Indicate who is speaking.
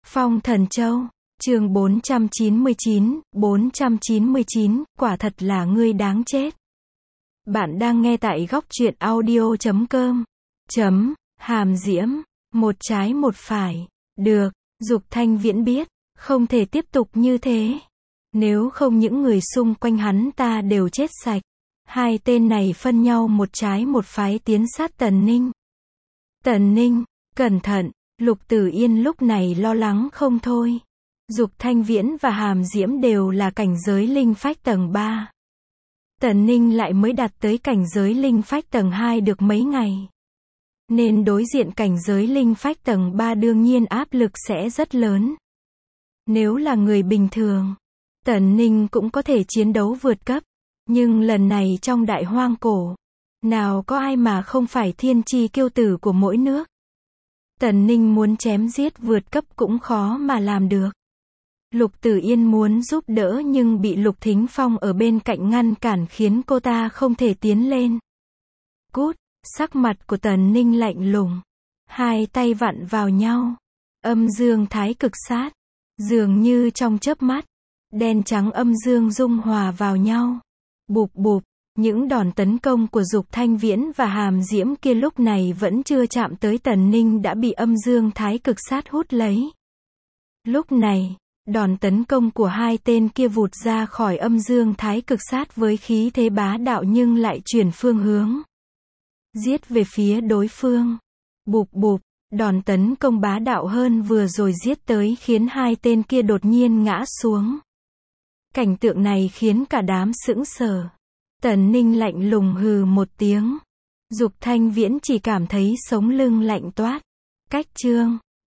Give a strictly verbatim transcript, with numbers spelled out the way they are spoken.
Speaker 1: Phong Thần Châu, chương bốn trăm chín mươi chín, bốn trăm chín mươi chín, quả thật là ngươi đáng chết. Bạn đang nghe tại góc truyện audio chấm com. Chấm, Hàm Diễm, một trái một phải. Được, Dục Thanh Viễn biết, không thể tiếp tục như thế. Nếu không những người xung quanh hắn ta đều chết sạch. Hai tên này phân nhau một trái một phái tiến sát Tần Ninh. Tần Ninh, cẩn thận, Lục Tử Yên lúc này lo lắng không thôi. Dục Thanh Viễn và Hàm Diễm đều là cảnh giới linh phách tầng ba. Tần Ninh lại mới đạt tới cảnh giới linh phách tầng hai được mấy ngày. Nên đối diện cảnh giới linh phách tầng ba đương nhiên áp lực sẽ rất lớn. Nếu là người bình thường, Tần Ninh cũng có thể chiến đấu vượt cấp. Nhưng lần này trong đại hoang cổ, nào có ai mà không phải thiên chi kiêu tử của mỗi nước. Tần Ninh muốn chém giết vượt cấp cũng khó mà làm được. Lục Tử Yên muốn giúp đỡ nhưng bị Lục Thính Phong ở bên cạnh ngăn cản khiến cô ta không thể tiến lên. Cút, sắc mặt của Tần Ninh lạnh lùng. Hai tay vặn vào nhau. Âm dương thái cực sát. Dường như trong chớp mắt, đen trắng âm dương dung hòa vào nhau. Bụp bụp, những đòn tấn công của Dục Thanh Viễn và Hàm Diễm kia lúc này vẫn chưa chạm tới Tần Ninh đã bị âm dương thái cực sát hút lấy. Lúc này, đòn tấn công của hai tên kia vụt ra khỏi âm dương thái cực sát với khí thế bá đạo nhưng lại chuyển phương hướng. Giết về phía đối phương. Bụp bụp, đòn tấn công bá đạo hơn vừa rồi giết tới khiến hai tên kia đột nhiên ngã xuống. Cảnh tượng này khiến cả đám sững sờ. Tần Ninh lạnh lùng hừ một tiếng. Dục Thanh Viễn chỉ cảm thấy sống lưng lạnh toát. Cách chương